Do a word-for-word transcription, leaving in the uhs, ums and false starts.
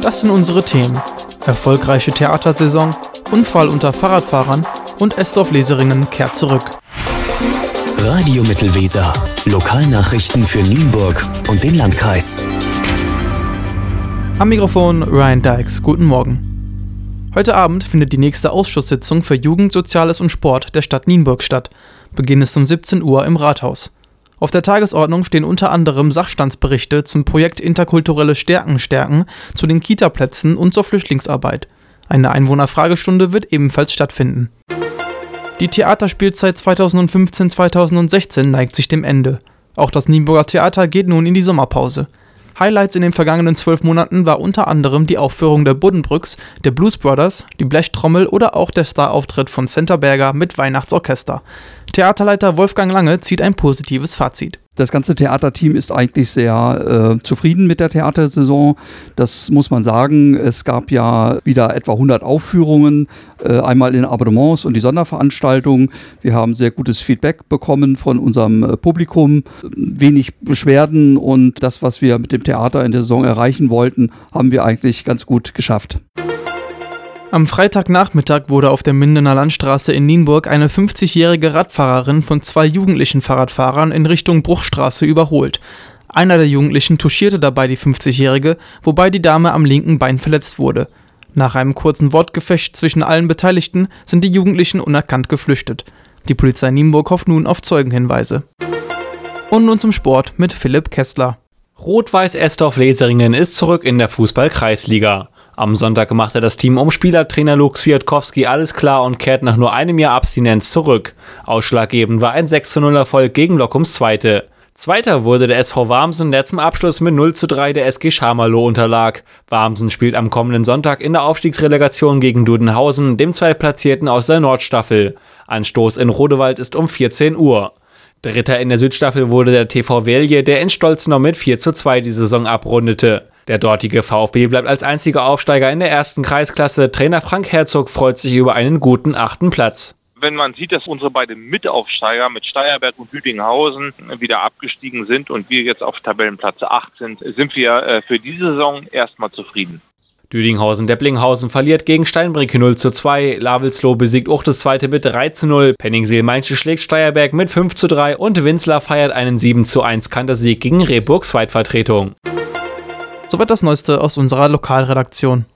Das sind unsere Themen: erfolgreiche Theatersaison, Unfall unter Fahrradfahrern und Esdorf-Leseringen kehrt zurück. Radio Mittelweser. Lokalnachrichten für Nienburg und den Landkreis. Am Mikrofon Ryan Dykes. Guten Morgen. Heute Abend findet die nächste Ausschusssitzung für Jugend, Soziales und Sport der Stadt Nienburg statt. Beginn ist um siebzehn Uhr im Rathaus. Auf der Tagesordnung stehen unter anderem Sachstandsberichte zum Projekt Interkulturelle Stärken stärken, zu den Kitaplätzen und zur Flüchtlingsarbeit. Eine Einwohnerfragestunde wird ebenfalls stattfinden. Die Theaterspielzeit zweitausendfünfzehn zweitausendsechzehn neigt sich dem Ende. Auch das Nienburger Theater geht nun in die Sommerpause. Highlights in den vergangenen zwölf Monaten war unter anderem die Aufführung der Buddenbrücks, der Blues Brothers, die Blechtrommel oder auch der Starauftritt von Centerberger mit Weihnachtsorchester. Theaterleiter Wolfgang Lange zieht ein positives Fazit. Das ganze Theaterteam ist eigentlich sehr äh, zufrieden mit der Theatersaison. Das muss man sagen. Es gab ja wieder etwa hundert Aufführungen, äh, einmal in Abonnements und die Sonderveranstaltungen. Wir haben sehr gutes Feedback bekommen von unserem äh, Publikum, wenig Beschwerden, und das, was wir mit dem Theater in der Saison erreichen wollten, haben wir eigentlich ganz gut geschafft. Am Freitagnachmittag wurde auf der Mindener Landstraße in Nienburg eine fünfzigjährige Radfahrerin von zwei jugendlichen Fahrradfahrern in Richtung Bruchstraße überholt. Einer der Jugendlichen touchierte dabei die fünfzigjährige, wobei die Dame am linken Bein verletzt wurde. Nach einem kurzen Wortgefecht zwischen allen Beteiligten sind die Jugendlichen unerkannt geflüchtet. Die Polizei Nienburg hofft nun auf Zeugenhinweise. Und nun zum Sport mit Philipp Kessler. Rot-Weiß Esdorf-Leseringen ist zurück in der Fußball-Kreisliga. Am Sonntag machte das Team um Spielertrainer Luke Swiatkowski alles klar und kehrt nach nur einem Jahr Abstinenz zurück. Ausschlaggebend war ein sechs zu null Erfolg gegen Loccums Zweite. Zweiter wurde der S V Warmsen, der zum Abschluss mit null zu drei der S G Scharmerloh unterlag. Warmsen spielt am kommenden Sonntag in der Aufstiegsrelegation gegen Dudenhausen, dem Zweitplatzierten aus der Nordstaffel. Anstoß in Rodewald ist um vierzehn Uhr. Dritter in der Südstaffel wurde der T V Velje, der in Stolzenau mit vier zu zwei die Saison abrundete. Der dortige VfB bleibt als einziger Aufsteiger in der ersten Kreisklasse. Trainer Frank Herzog freut sich über einen guten achten Platz. Wenn man sieht, dass unsere beiden Mitaufsteiger mit Steierberg und Lüdinghausen wieder abgestiegen sind und wir jetzt auf Tabellenplatz acht sind, sind wir für diese Saison erstmal zufrieden. Lüdinghausen-Depplinghausen verliert gegen Steinbrücke null zu zwei, Lavelsloh besiegt auch das zweite mit drei zu null, Penningseel-Mainz schlägt Steierberg mit fünf zu drei und Winzlar feiert einen sieben zu eins Kantersieg gegen Rehburg Zweitvertretung. Soweit das Neueste aus unserer Lokalredaktion.